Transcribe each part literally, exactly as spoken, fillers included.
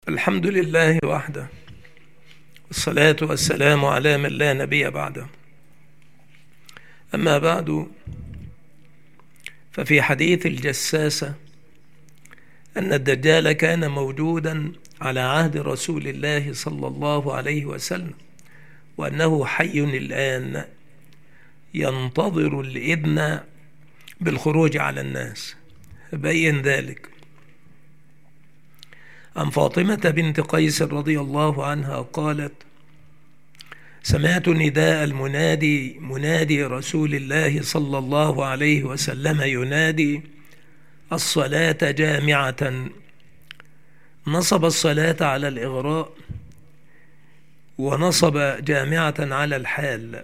الحمد لله وحده، والصلاة والسلام على من لا نبي بعده. أما بعد، ففي حديث الجساسة أن الدجال كان موجودا على عهد رسول الله صلى الله عليه وسلم، وأنه حي الآن ينتظر الإذن بالخروج على الناس. بين ذلك عن فاطمة بنت قيس رضي الله عنها قالت: سمعت نداء المنادي منادي رسول الله صلى الله عليه وسلم ينادي: الصلاة جامعة. نصب الصلاة على الإغراء، ونصب جامعة على الحال.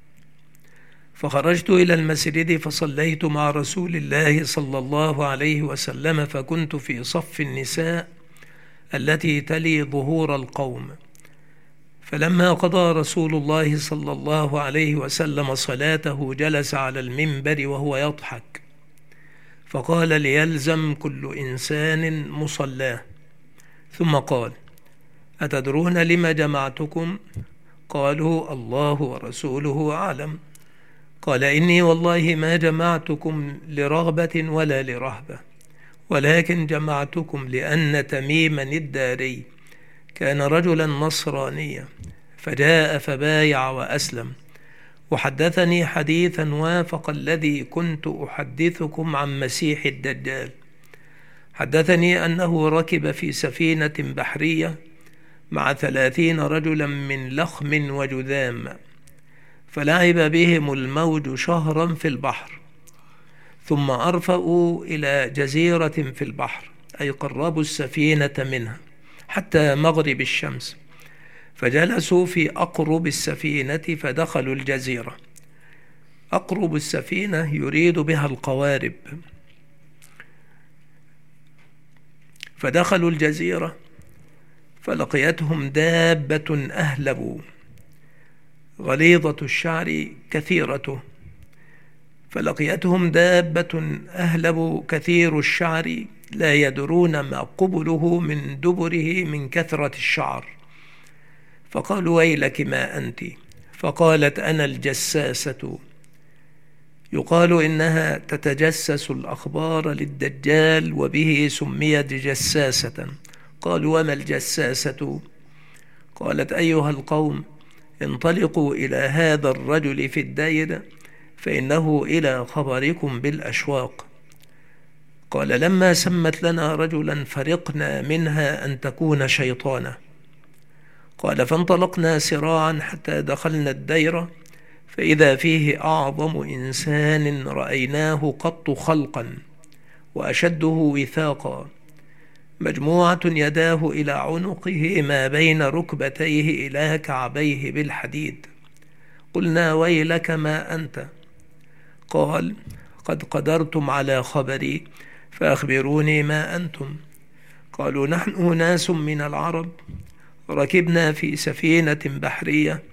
فخرجت إلى المسجد فصليت مع رسول الله صلى الله عليه وسلم، فكنت في صف النساء التي تلي ظهور القوم. فلما قضى رسول الله صلى الله عليه وسلم صلاته جلس على المنبر وهو يضحك، فقال: ليلزم كل إنسان مصلاه. ثم قال: أتدرون لما جمعتكم؟ قالوا: الله ورسوله أعلم. قال: إني والله ما جمعتكم لرغبة ولا لرهبة، ولكن جمعتكم لأن تميما الداري كان رجلا نصرانيا، فجاء فبايع وأسلم، وحدثني حديثا وافق الذي كنت أحدثكم عن مسيح الدجال. حدثني أنه ركب في سفينة بحرية مع ثلاثين رجلا من لخم وجذام، فلعب بهم الموج شهرا في البحر، ثم أرفأوا إلى جزيرة في البحر، أي قربوا السفينة منها حتى مغرب الشمس، فجلسوا في أقرب السفينة فدخلوا الجزيرة. أقرب السفينة يريد بها القوارب. فدخلوا الجزيرة فلقيتهم دابة أهلب غليظة الشعر كثيرته فلقيتهم دابة أهلب كثير الشعر لا يدرون ما قبله من دبره من كثرة الشعر. فقالوا: ويلك ما أنت؟ فقالت: أنا الجساسة، يقال إنها تتجسس الأخبار للدجال، وبه سميت جساسة. قالوا: وما الجساسة؟ قالت: أيها القوم، انطلقوا إلى هذا الرجل في الدير، فإنه إلى خبركم بالأشواق. قال: لما سمت لنا رجلا فرقنا منها أن تكون شيطانا. قال: فانطلقنا سراعا حتى دخلنا الدير، فإذا فيه أعظم إنسان رأيناه قط خلقا، وأشده وثاقا، مجموعة يداه إلى عنقه ما بين ركبتيه إلى كعبيه بالحديد. قلنا: ويلك ما أنت؟ قال: قد قدرتم على خبري، فأخبروني ما أنتم. قالوا: نحن ناس من العرب، ركبنا في سفينة بحرية،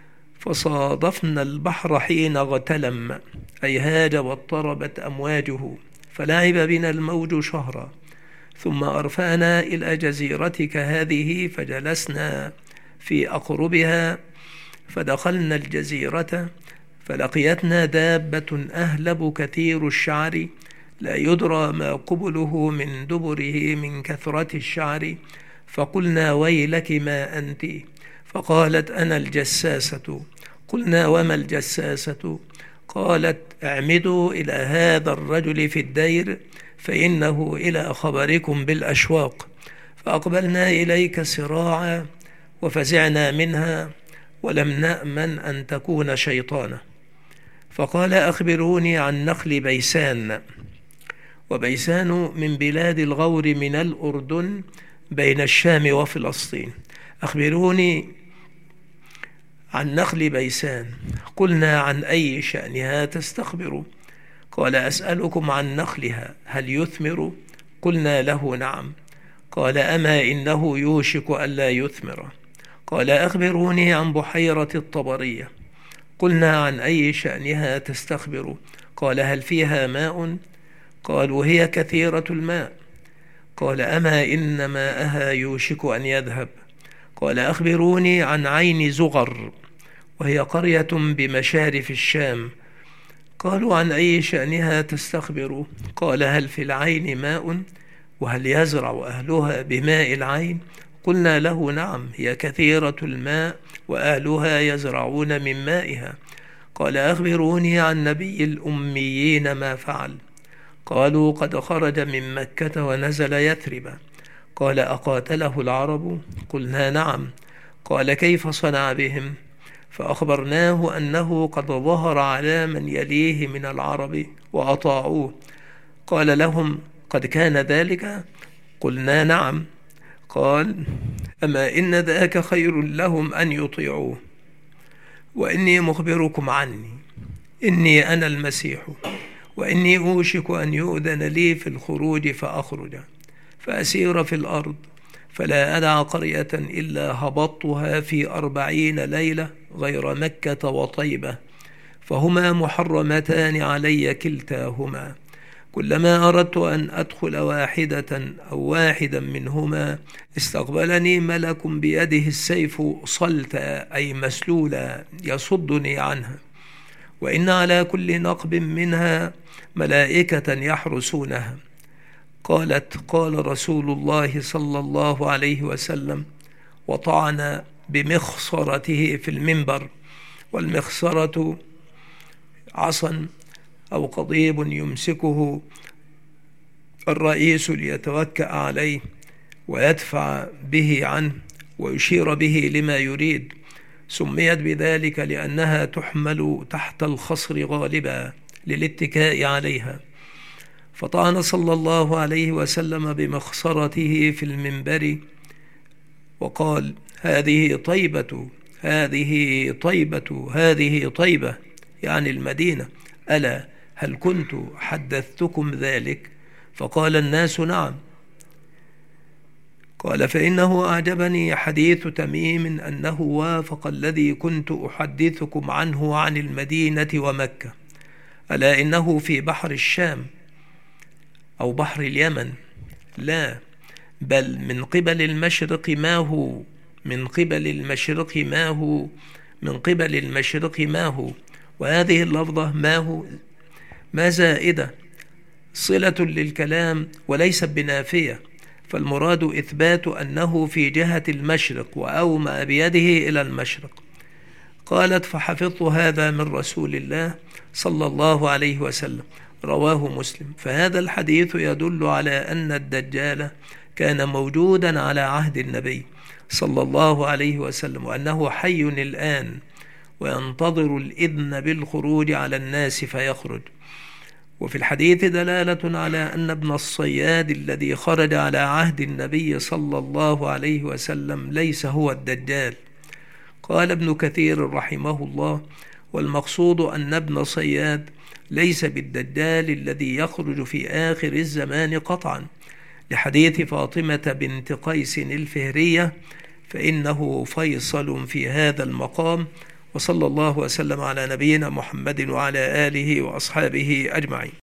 فصادفنا البحر حين اغتلم، أي هاج واضطربت أمواجه، فلعب بنا الموج شهرا، ثم أرفعنا إلى جزيرتك هذه، فجلسنا في أقربها، فدخلنا الجزيرة، فلقيتنا دابة أهلب كثير الشعر لا يدرى ما قبله من دبره من كثرة الشعر. فقلنا: ويلك ما أنت؟ فقالت: أنا الجساسة. قلنا: وما الجساسة؟ قالت: اعمدوا إلى هذا الرجل في الدير، فإنه إلى خبركم بالأشواق. فأقبلنا إليك سراعا، وفزعنا منها، ولم نأمن أن تكون شيطانا. فقال: أخبروني عن نخل بيسان. وبيسان من بلاد الغور من الأردن بين الشام وفلسطين. أخبروني عن نخل بيسان. قلنا: عن أي شأنها تستخبر؟ قال: أسألكم عن نخلها، هل يثمر؟ قلنا له: نعم. قال: أما إنه يوشك ألا يثمر. قال: أخبروني عن بحيرة الطبرية. قلنا: عن أي شأنها تستخبر؟ قال: هل فيها ماء؟ قالوا: هي كثيرة الماء. قال أما إن ماءها يوشك أن يذهب. قال أخبروني عن عين زغر، وهي قرية بمشارف الشام. قالوا عن أي شأنها تستخبر؟ قال هل في العين ماء؟ وهل يزرع أهلها بماء العين؟ قلنا له نعم، هي كثيرة الماء وأهلها يزرعون من مائها. قال أخبروني عن نبي الأميين ما فعل. قالوا قد خرج من مكة ونزل يثرب. قال أقاتله العرب؟ قلنا نعم. قال كيف صنع بهم؟ فأخبرناه أنه قد ظهر على من يليه من العرب وأطاعوه. قال لهم قد كان ذلك؟ قلنا نعم. قال أما إن ذاك خير لهم أن يطيعوه. وإني مخبركم عني، إني أنا المسيح، وإني أوشك أن يؤذن لي في الخروج فأخرج فأسير في الأرض، فلا أدع قرية إلا هبطتها في أربعين ليلة غير مكة وطيبة، فهما محرمتان علي كلتاهما. كلما أردت أن أدخل واحدة أو واحدا منهما استقبلني ملك بيده السيف صلتا أي مسلولا يصدني عنها، وإن على كل نقب منها ملائكة يحرسونها. قالت قال رسول الله صلى الله عليه وسلم، وطعن بمخصرته في المنبر. والمخصرة عصا أو قضيب يمسكه الرئيس ليتوكأ عليه ويدفع به عنه ويشير به لما يريد. سميت بذلك لأنها تحمل تحت الخصر غالبا للاتكاء عليها. فطعن صلى الله عليه وسلم بمخصرته في المنبر وقال هذه طيبة هذه طيبة هذه طيبة، يعني المدينة، ألا هل كنت حدثتكم ذلك؟ فقال الناس نعم. قال فإنه أعجبني حديث تميم أنه وافق الذي كنت أحدثكم عنه عن المدينة ومكة، ألا إنه في بحر الشام أو بحر اليمن، لا بل من قبل المشرق ما هو من قبل المشرق ما هو من قبل المشرق ما هو. وهذه اللفظة ما هو ما زائدة صلة للكلام وليست بنافية، فالمراد إثبات أنه في جهة المشرق وأومأ بيده إلى المشرق. قالت فحفظت هذا من رسول الله صلى الله عليه وسلم، رواه مسلم. فهذا الحديث يدل على أن الدجال كان موجودا على عهد النبي صلى الله عليه وسلم، وأنه حي الآن وينتظر الإذن بالخروج على الناس فيخرج. وفي الحديث دلالة على أن ابن الصياد الذي خرج على عهد النبي صلى الله عليه وسلم ليس هو الدجال. قال ابن كثير رحمه الله والمقصود أن ابن صياد ليس بالدجال الذي يخرج في آخر الزمان قطعا، لحديث فاطمة بنت قيس الفهرية، فإنه فيصل في هذا المقام. وصلى الله وسلم على نبينا محمد وعلى آله وأصحابه أجمعين.